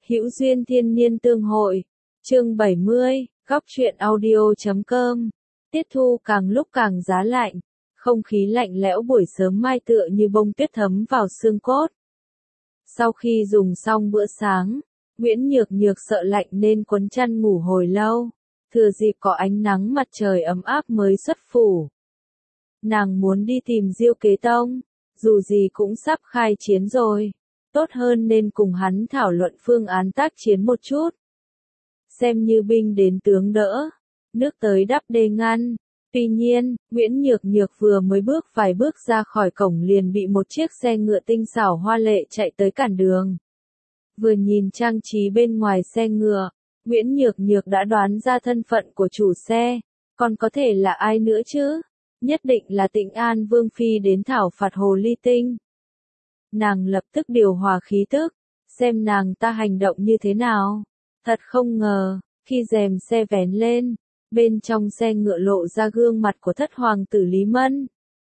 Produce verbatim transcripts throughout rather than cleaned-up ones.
Hữu duyên thiên niên tương hội. Chương bảy mươi, góc truyện audio chấm com. Tiết thu càng lúc càng giá lạnh, không khí lạnh lẽo buổi sớm mai tựa như bông tuyết thấm vào xương cốt. Sau khi dùng xong bữa sáng, Nguyễn Nhược Nhược sợ lạnh nên quấn chăn ngủ hồi lâu, thừa dịp có ánh nắng mặt trời ấm áp mới xuất phủ. Nàng muốn đi tìm Diêu Kế Tông, dù gì cũng sắp khai chiến rồi, tốt hơn nên cùng hắn thảo luận phương án tác chiến một chút. Xem như binh đến tướng đỡ, nước tới đắp đê ngăn. Tuy nhiên, Nguyễn Nhược Nhược vừa mới bước vài bước ra khỏi cổng liền bị một chiếc xe ngựa tinh xảo hoa lệ chạy tới cản đường. Vừa nhìn trang trí bên ngoài xe ngựa, Nguyễn Nhược Nhược đã đoán ra thân phận của chủ xe, còn có thể là ai nữa chứ? Nhất định là Tịnh An Vương Phi đến thảo phạt Hồ Ly Tinh. Nàng lập tức điều hòa khí tức, xem nàng ta hành động như thế nào. Thật không ngờ, khi rèm xe vén lên, bên trong xe ngựa lộ ra gương mặt của thất hoàng tử Lý Mân.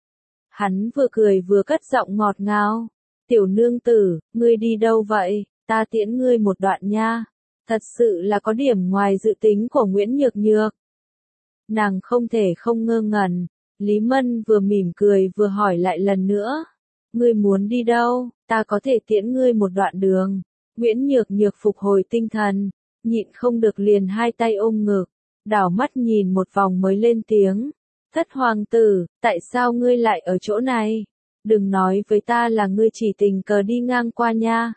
Hắn vừa cười vừa cất giọng ngọt ngào. Tiểu nương tử, ngươi đi đâu vậy? Ta tiễn ngươi một đoạn nha. Thật sự là có điểm ngoài dự tính của Nguyễn Nhược Nhược. Nàng không thể không ngơ ngẩn. Lý Mân vừa mỉm cười vừa hỏi lại lần nữa. Ngươi muốn đi đâu? Ta có thể tiễn ngươi một đoạn đường. Nguyễn Nhược Nhược phục hồi tinh thần, nhịn không được liền hai tay ôm ngực, đảo mắt nhìn một vòng mới lên tiếng. Thất hoàng tử, tại sao ngươi lại ở chỗ này? Đừng nói với ta là ngươi chỉ tình cờ đi ngang qua nha.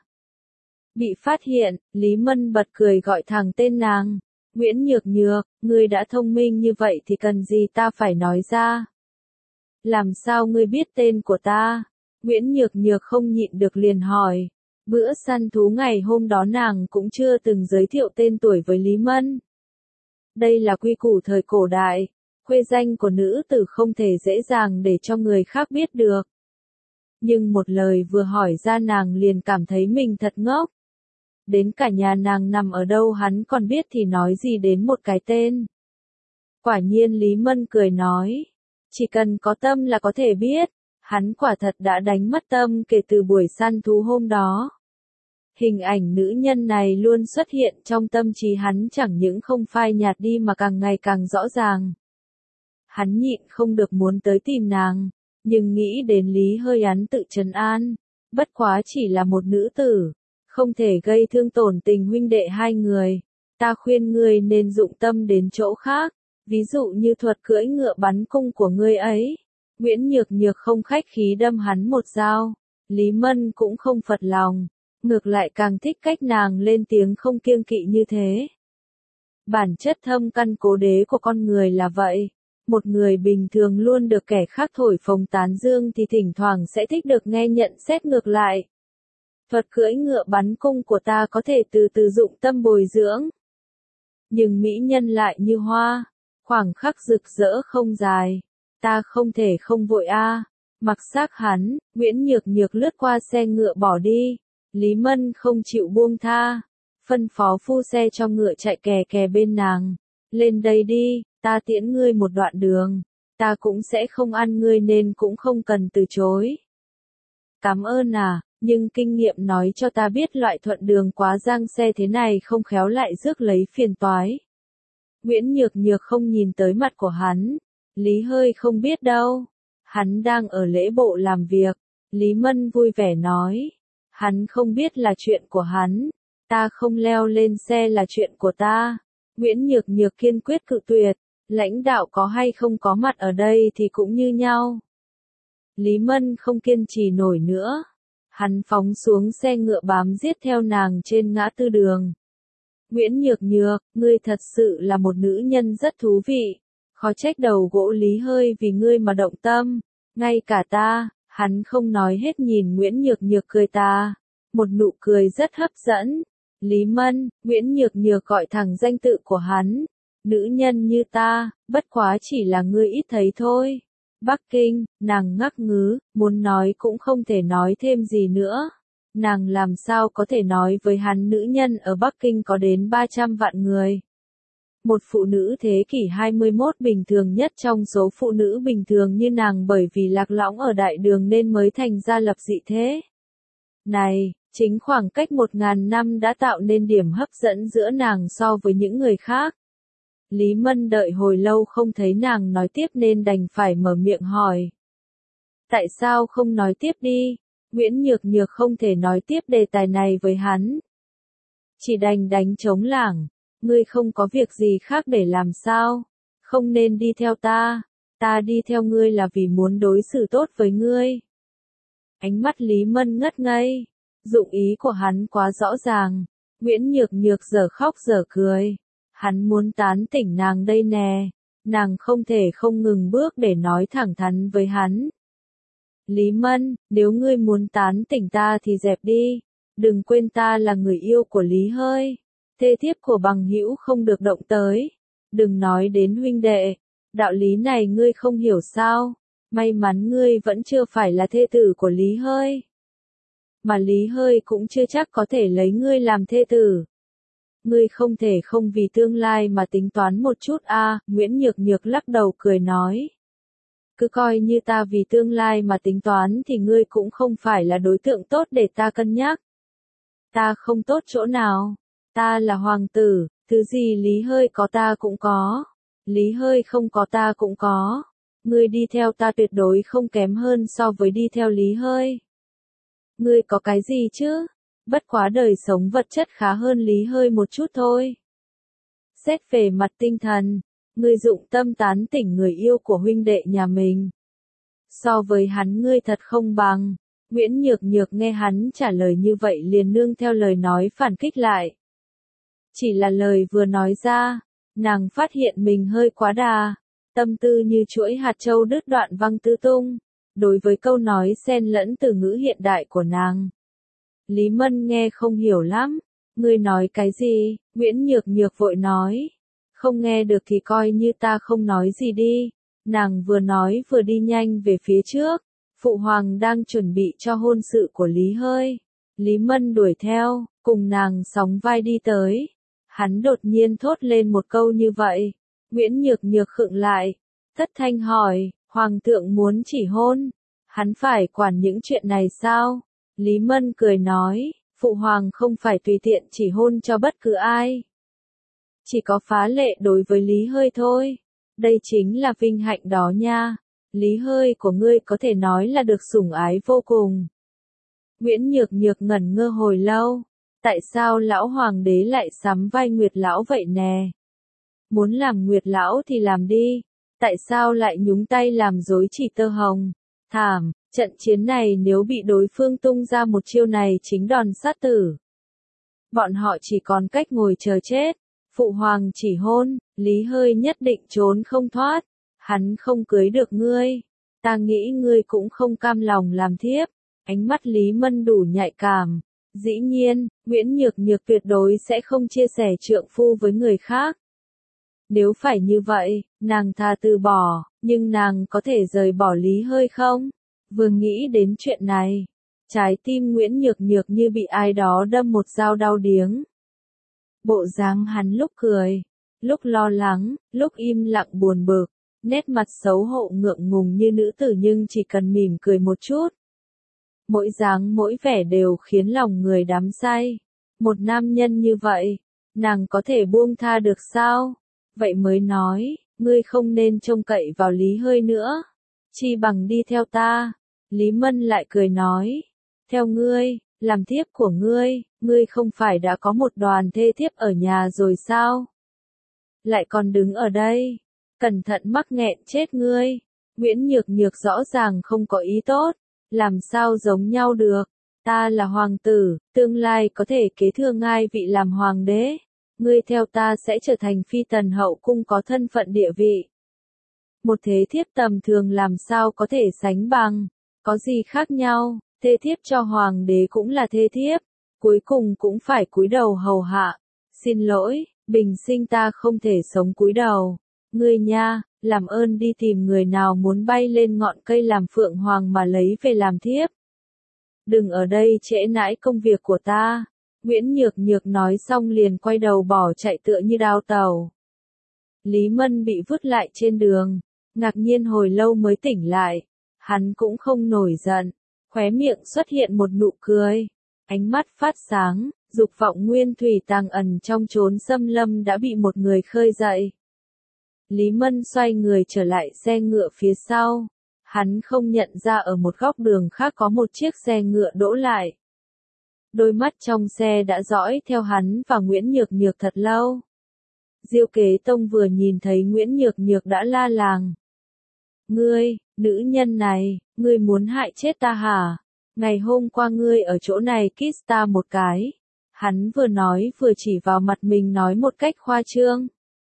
Bị phát hiện, Lý Mân bật cười gọi thẳng tên nàng. Nguyễn Nhược Nhược, ngươi đã thông minh như vậy thì cần gì ta phải nói ra? Làm sao ngươi biết tên của ta? Nguyễn Nhược Nhược không nhịn được liền hỏi. Bữa săn thú ngày hôm đó nàng cũng chưa từng giới thiệu tên tuổi với Lý Mân. Đây là quy củ thời cổ đại, khuê danh của nữ tử không thể dễ dàng để cho người khác biết được. Nhưng một lời vừa hỏi ra nàng liền cảm thấy mình thật ngốc. Đến cả nhà nàng nằm ở đâu hắn còn biết thì nói gì đến một cái tên. Quả nhiên Lý Mân cười nói, chỉ cần có tâm là có thể biết. Hắn quả thật đã đánh mất tâm kể từ buổi săn thú hôm đó. Hình ảnh nữ nhân này luôn xuất hiện trong tâm trí hắn, chẳng những không phai nhạt đi mà càng ngày càng rõ ràng. Hắn nhịn không được muốn tới tìm nàng, nhưng nghĩ đến Lý Hơi Án tự trấn an. Bất quá chỉ là một nữ tử, không thể gây thương tổn tình huynh đệ hai người. Ta khuyên ngươi nên dụng tâm đến chỗ khác, ví dụ như thuật cưỡi ngựa bắn cung của ngươi ấy. Nguyễn Nhược Nhược không khách khí đâm hắn một dao. Lý Mân cũng không phật lòng, ngược lại càng thích cách nàng lên tiếng không kiêng kỵ như thế. Bản chất thâm căn cố đế của con người là vậy. Một người bình thường luôn được kẻ khác thổi phồng tán dương thì thỉnh thoảng sẽ thích được nghe nhận xét ngược lại. Thuật cưỡi ngựa bắn cung của ta có thể từ từ dụng tâm bồi dưỡng. Nhưng mỹ nhân lại như hoa, khoảng khắc rực rỡ không dài. Ta không thể không vội a. À. Mặc xác hắn, Nguyễn Nhược Nhược lướt qua xe ngựa bỏ đi. Lý Mân không chịu buông tha, phân phó phu xe cho ngựa chạy kè kè bên nàng. Lên đây đi, ta tiễn ngươi một đoạn đường. Ta cũng sẽ không ăn ngươi nên cũng không cần từ chối. Cảm ơn à, nhưng kinh nghiệm nói cho ta biết loại thuận đường quá giang xe thế này không khéo lại rước lấy phiền toái. Nguyễn Nhược Nhược không nhìn tới mặt của hắn. Lý Hơi không biết đâu. Hắn đang ở lễ bộ làm việc. Lý Mân vui vẻ nói. Hắn không biết là chuyện của hắn. Ta không leo lên xe là chuyện của ta. Nguyễn Nhược Nhược kiên quyết cự tuyệt. Lãnh đạo có hay không có mặt ở đây thì cũng như nhau. Lý Mân không kiên trì nổi nữa. Hắn phóng xuống xe ngựa bám giết theo nàng trên ngã tư đường. Nguyễn Nhược Nhược, ngươi thật sự là một nữ nhân rất thú vị. Khó trách đầu gỗ Lý Hơi vì ngươi mà động tâm. Ngay cả ta, hắn không nói hết nhìn Nguyễn Nhược Nhược cười ta. Một nụ cười rất hấp dẫn. Lý Mân, Nguyễn Nhược Nhược gọi thẳng danh tự của hắn. Nữ nhân như ta, bất quá chỉ là ngươi ít thấy thôi. Bắc Kinh, nàng ngắc ngứ, muốn nói cũng không thể nói thêm gì nữa. Nàng làm sao có thể nói với hắn nữ nhân ở Bắc Kinh có đến ba trăm vạn người. Một phụ nữ thế kỷ hai mươi mốt bình thường nhất trong số phụ nữ bình thường như nàng bởi vì lạc lõng ở đại đường nên mới thành ra lập dị thế. Này, Chính khoảng cách một ngàn năm đã tạo nên điểm hấp dẫn giữa nàng so với những người khác. Lý Mân đợi hồi lâu không thấy nàng nói tiếp nên đành phải mở miệng hỏi. Tại sao không nói tiếp đi? Nguyễn Nhược Nhược không thể nói tiếp đề tài này với hắn. Chỉ đành đánh trống lảng. Ngươi không có việc gì khác để làm sao? Không nên đi theo ta. Ta đi theo ngươi là vì muốn đối xử tốt với ngươi. Ánh mắt Lý Mân ngất ngây. Dụng ý của hắn quá rõ ràng. Nguyễn Nhược Nhược giờ khóc giờ cười. Hắn muốn tán tỉnh nàng đây nè. Nàng không thể không ngừng bước để nói thẳng thắn với hắn. Lý Mân, nếu ngươi muốn tán tỉnh ta thì dẹp đi. Đừng quên ta là người yêu của Lý Hơi. Thê thiếp của bằng hữu không được động tới. Đừng nói đến huynh đệ. Đạo lý này ngươi không hiểu sao. May mắn ngươi vẫn chưa phải là thê tử của Lý Hơi. Mà Lý Hơi cũng chưa chắc có thể lấy ngươi làm thê tử. Ngươi không thể không vì tương lai mà tính toán một chút a. À, Nguyễn Nhược Nhược lắc đầu cười nói. Cứ coi như ta vì tương lai mà tính toán thì ngươi cũng không phải là đối tượng tốt để ta cân nhắc. Ta không tốt chỗ nào. Ta là hoàng tử, thứ gì Lý Hơi có ta cũng có. Lý Hơi không có ta cũng có. Ngươi đi theo ta tuyệt đối không kém hơn so với đi theo Lý Hơi. Ngươi có cái gì chứ? Bất quá đời sống vật chất khá hơn Lý Hơi một chút thôi. Xét về mặt tinh thần, ngươi dụng tâm tán tỉnh người yêu của huynh đệ nhà mình. So với hắn ngươi thật không bằng. Nguyễn Nhược Nhược nghe hắn trả lời như vậy liền nương theo lời nói phản kích lại. Chỉ là lời vừa nói ra, nàng phát hiện mình hơi quá đà. Tâm tư như chuỗi hạt châu đứt đoạn văng tứ tung. Đối với câu nói xen lẫn từ ngữ hiện đại của nàng. Lý Mân nghe không hiểu lắm. Ngươi nói cái gì? Nguyễn Nhược Nhược vội nói. Không nghe được thì coi như ta không nói gì đi. Nàng vừa nói vừa đi nhanh về phía trước. Phụ hoàng đang chuẩn bị cho hôn sự của Lý Hơi. Lý Mân đuổi theo, cùng nàng sóng vai đi tới. Hắn đột nhiên thốt lên một câu như vậy. Nguyễn Nhược Nhược khựng lại. Thất thanh hỏi, hoàng thượng muốn chỉ hôn. Hắn phải quản những chuyện này sao? Lý Mân cười nói, phụ hoàng không phải tùy tiện chỉ hôn cho bất cứ ai. Chỉ có phá lệ đối với Lý Hơi thôi. Đây chính là vinh hạnh đó nha. Lý Hơi của ngươi có thể nói là được sủng ái vô cùng. Nguyễn Nhược Nhược ngẩn ngơ hồi lâu. Tại sao lão hoàng đế lại sắm vai Nguyệt lão vậy nè? Muốn làm Nguyệt lão thì làm đi. Tại sao lại nhúng tay làm rối chỉ tơ hồng? Thảm, trận chiến này nếu bị đối phương tung ra một chiêu này chính đòn sát tử. Bọn họ chỉ còn cách ngồi chờ chết. Phụ hoàng chỉ hôn, Lý Hơi nhất định trốn không thoát. Hắn không cưới được ngươi. Ta nghĩ ngươi cũng không cam lòng làm thiếp. Ánh mắt Lý Mân đủ nhạy cảm. Dĩ nhiên, Nguyễn Nhược Nhược tuyệt đối sẽ không chia sẻ trượng phu với người khác. Nếu phải như vậy, nàng thà từ bỏ, nhưng nàng có thể rời bỏ Lý Hơi không? Vừa nghĩ đến chuyện này, trái tim Nguyễn Nhược Nhược như bị ai đó đâm một dao đau điếng. Bộ dáng hắn lúc cười, lúc lo lắng, lúc im lặng buồn bực, nét mặt xấu hổ ngượng ngùng như nữ tử nhưng chỉ cần mỉm cười một chút. Mỗi dáng mỗi vẻ đều khiến lòng người đắm say. Một nam nhân như vậy, nàng có thể buông tha được sao? Vậy mới nói, ngươi không nên trông cậy vào Lý Hơi nữa. Chi bằng đi theo ta. Lý Mân lại cười nói. Theo ngươi, làm thiếp của ngươi, ngươi không phải đã có một đoàn thê thiếp ở nhà rồi sao? Lại còn đứng ở đây. Cẩn thận mắc nghẹn chết ngươi. Nguyễn Nhược Nhược rõ ràng không có ý tốt. Làm sao giống nhau được? Ta là hoàng tử, tương lai có thể kế thừa ngai vị làm hoàng đế. Ngươi theo ta sẽ trở thành phi tần hậu cung có thân phận địa vị. Một thế thiếp tầm thường làm sao có thể sánh bằng? Có gì khác nhau? Thê thiếp cho hoàng đế cũng là thê thiếp, cuối cùng cũng phải cúi đầu hầu hạ. Xin lỗi, bình sinh ta không thể sống cúi đầu. Ngươi nha, làm ơn đi tìm người nào muốn bay lên ngọn cây làm phượng hoàng mà lấy về làm thiếp. Đừng ở đây trễ nãi công việc của ta. Nguyễn Nhược Nhược nói xong liền quay đầu bỏ chạy tựa như đao tàu. Lý Mân bị vứt lại trên đường, ngạc nhiên hồi lâu mới tỉnh lại. Hắn cũng không nổi giận, khóe miệng xuất hiện một nụ cười. Ánh mắt phát sáng, dục vọng nguyên thủy tàng ẩn trong chốn xâm lâm đã bị một người khơi dậy. Lý Mân xoay người trở lại xe ngựa phía sau. Hắn không nhận ra ở một góc đường khác có một chiếc xe ngựa đỗ lại. Đôi mắt trong xe đã dõi theo hắn và Nguyễn Nhược Nhược thật lâu. Diêu Kế Tông vừa nhìn thấy Nguyễn Nhược Nhược đã la làng. Ngươi, nữ nhân này, ngươi muốn hại chết ta hả? Ngày hôm qua ngươi ở chỗ này kiss ta một cái. Hắn vừa nói vừa chỉ vào mặt mình nói một cách khoa trương.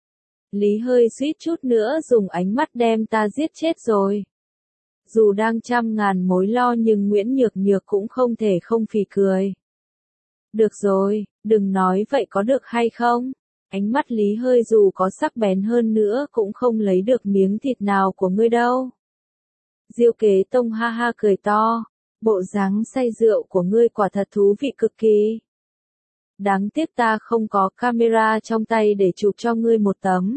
Lý hơi suýt chút nữa dùng ánh mắt đem ta giết chết rồi. Dù đang trăm ngàn mối lo nhưng Nguyễn Nhược Nhược cũng không thể không phì cười. Được rồi, đừng nói vậy có được hay không? Ánh mắt Lý hơi dù có sắc bén hơn nữa cũng không lấy được miếng thịt nào của ngươi đâu. Diêu Kế Tông ha ha cười to. Bộ dáng say rượu của ngươi quả thật thú vị cực kỳ. Đáng tiếc ta không có camera trong tay để chụp cho ngươi một tấm.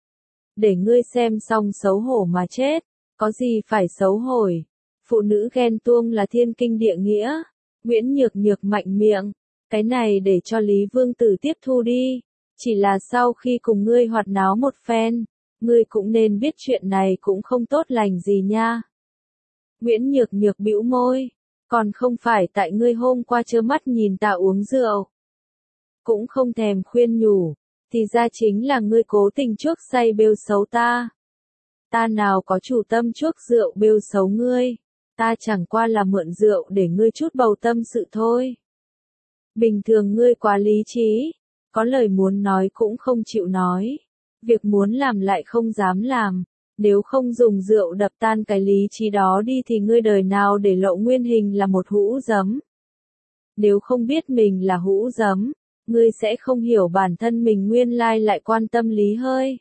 Để ngươi xem xong xấu hổ mà chết. Có gì phải xấu hổi. Phụ nữ ghen tuông là thiên kinh địa nghĩa. Nguyễn Nhược Nhược mạnh miệng. Cái này để cho Lý Vương Tử tiếp thu đi. Chỉ là sau khi cùng ngươi hoạt náo một phen, ngươi cũng nên biết chuyện này cũng không tốt lành gì nha. Nguyễn Nhược Nhược bĩu môi. Còn không phải tại ngươi hôm qua trơ mắt nhìn ta uống rượu. Cũng không thèm khuyên nhủ. Thì ra chính là ngươi cố tình chuốc say bêu xấu ta. Ta nào có chủ tâm chuốc rượu bêu xấu ngươi. Ta chẳng qua là mượn rượu để ngươi chút bầu tâm sự thôi. Bình thường ngươi quá lý trí. Có lời muốn nói cũng không chịu nói. Việc muốn làm lại không dám làm. Nếu không dùng rượu đập tan cái lý trí đó đi thì ngươi đời nào để lộ nguyên hình là một hũ giấm. Nếu không biết mình là hũ giấm, ngươi sẽ không hiểu bản thân mình nguyên lai lại quan tâm Lý hơi.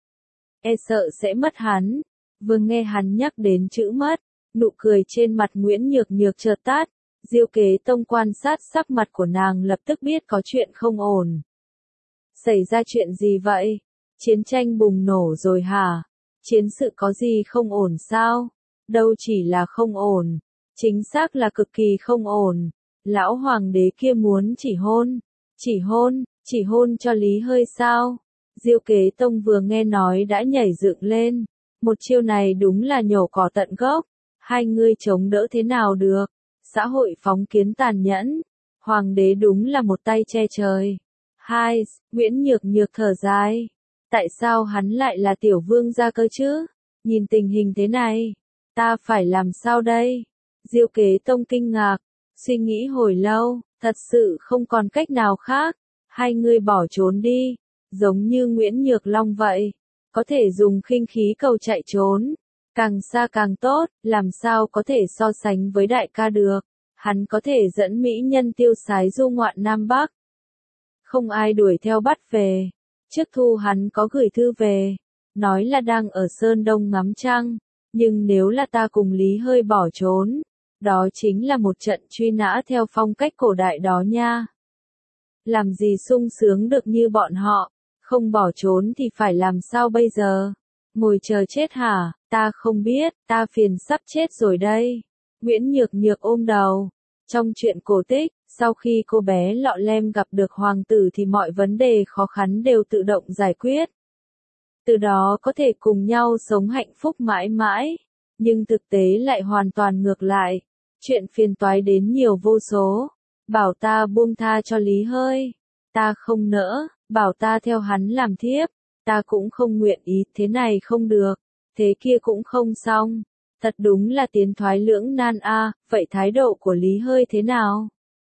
E sợ sẽ mất hắn. Vừa nghe hắn nhắc đến chữ mất, nụ cười trên mặt Nguyễn Nhược Nhược chợt tắt. Diêu Kế Tông quan sát sắc mặt của nàng lập tức biết có chuyện không ổn. Xảy ra chuyện gì vậy? Chiến tranh bùng nổ rồi hả? Chiến sự có gì không ổn sao? Đâu chỉ là không ổn. Chính xác là cực kỳ không ổn. Lão hoàng đế kia muốn chỉ hôn. Chỉ hôn, chỉ hôn cho Lý hơi sao? Diêu Kế Tông vừa nghe nói đã nhảy dựng lên. Một chiêu này đúng là nhổ cỏ tận gốc. Hai người chống đỡ thế nào được? Xã hội phóng kiến tàn nhẫn. Hoàng đế đúng là một tay che trời. Hai, Nguyễn Nhược Nhược thở dài. Tại sao hắn lại là tiểu vương gia cơ chứ? Nhìn tình hình thế này, ta phải làm sao đây? Diêu Kế Tông kinh ngạc, suy nghĩ hồi lâu, thật sự không còn cách nào khác. Hai người bỏ trốn đi, giống như Nguyễn Nhược Long vậy. Có thể dùng khinh khí cầu chạy trốn. Càng xa càng tốt, làm sao có thể so sánh với đại ca được. Hắn có thể dẫn mỹ nhân tiêu sái du ngoạn Nam Bắc. Không ai đuổi theo bắt về. Trước thu hắn có gửi thư về, nói là đang ở Sơn Đông ngắm trăng, nhưng nếu là ta cùng Lý hơi bỏ trốn, đó chính là một trận truy nã theo phong cách cổ đại đó nha. Làm gì sung sướng được như bọn họ, không bỏ trốn thì phải làm sao bây giờ? Ngồi chờ chết hả? Ta không biết, ta phiền sắp chết rồi đây. Nguyễn Nhược Nhược ôm đầu. Trong chuyện cổ tích, sau khi cô bé Lọ Lem gặp được hoàng tử thì mọi vấn đề khó khăn đều tự động giải quyết. Từ đó có thể cùng nhau sống hạnh phúc mãi mãi. Nhưng thực tế lại hoàn toàn ngược lại. Chuyện phiền toái đến nhiều vô số. Bảo ta buông tha cho Lý hơi. Ta không nỡ, bảo ta theo hắn làm thiếp. Ta cũng không nguyện ý, thế này không được. Thế kia cũng không xong. Thật đúng là tiến thoái lưỡng nan a, à, vậy thái độ của Lý hơi thế nào?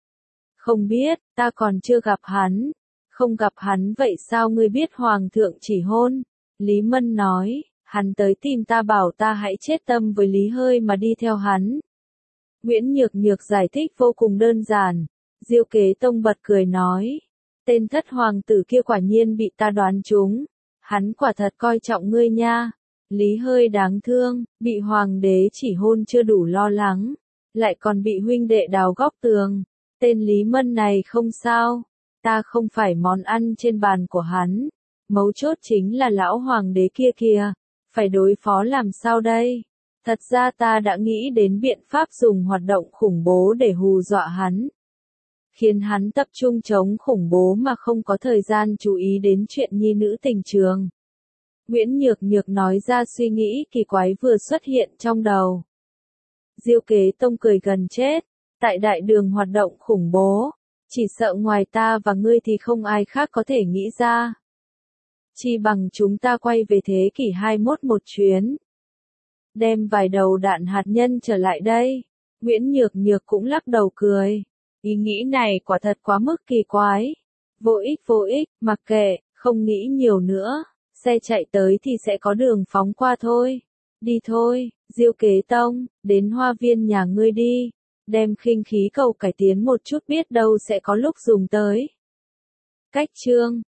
Không biết, ta còn chưa gặp hắn. Không gặp hắn vậy sao ngươi biết hoàng thượng chỉ hôn? Lý Mân nói, hắn tới tìm ta bảo ta hãy chết tâm với Lý hơi mà đi theo hắn. Nguyễn Nhược Nhược giải thích vô cùng đơn giản. Diêu Kế Tông bật cười nói, tên thất hoàng tử kia quả nhiên bị ta đoán trúng. Hắn quả thật coi trọng ngươi nha. Lý hơi đáng thương, bị hoàng đế chỉ hôn chưa đủ lo lắng, lại còn bị huynh đệ đào góc tường. Tên Lý Mân này không sao, ta không phải món ăn trên bàn của hắn. Mấu chốt chính là lão hoàng đế kia kìa, phải đối phó làm sao đây? Thật ra ta đã nghĩ đến biện pháp dùng hoạt động khủng bố để hù dọa hắn. khiến hắn tập trung chống khủng bố mà không có thời gian chú ý đến chuyện nhi nữ tình trường. Nguyễn Nhược Nhược nói ra suy nghĩ kỳ quái vừa xuất hiện trong đầu. Diêu Kế Tông cười gần chết, tại đại đường hoạt động khủng bố, chỉ sợ ngoài ta và ngươi thì không ai khác có thể nghĩ ra. Chi bằng chúng ta quay về thế kỷ hai mươi mốt một chuyến. Đem vài đầu đạn hạt nhân trở lại đây. Nguyễn Nhược Nhược cũng lắc đầu cười. Ý nghĩ này quả thật quá mức kỳ quái. Vô ích vô ích, mặc kệ, không nghĩ nhiều nữa. Xe chạy tới thì sẽ có đường phóng qua thôi. Đi thôi, Diêu Kế Tông, đến hoa viên nhà ngươi đi. Đem khinh khí cầu cải tiến một chút biết đâu sẽ có lúc dùng tới. Cách chương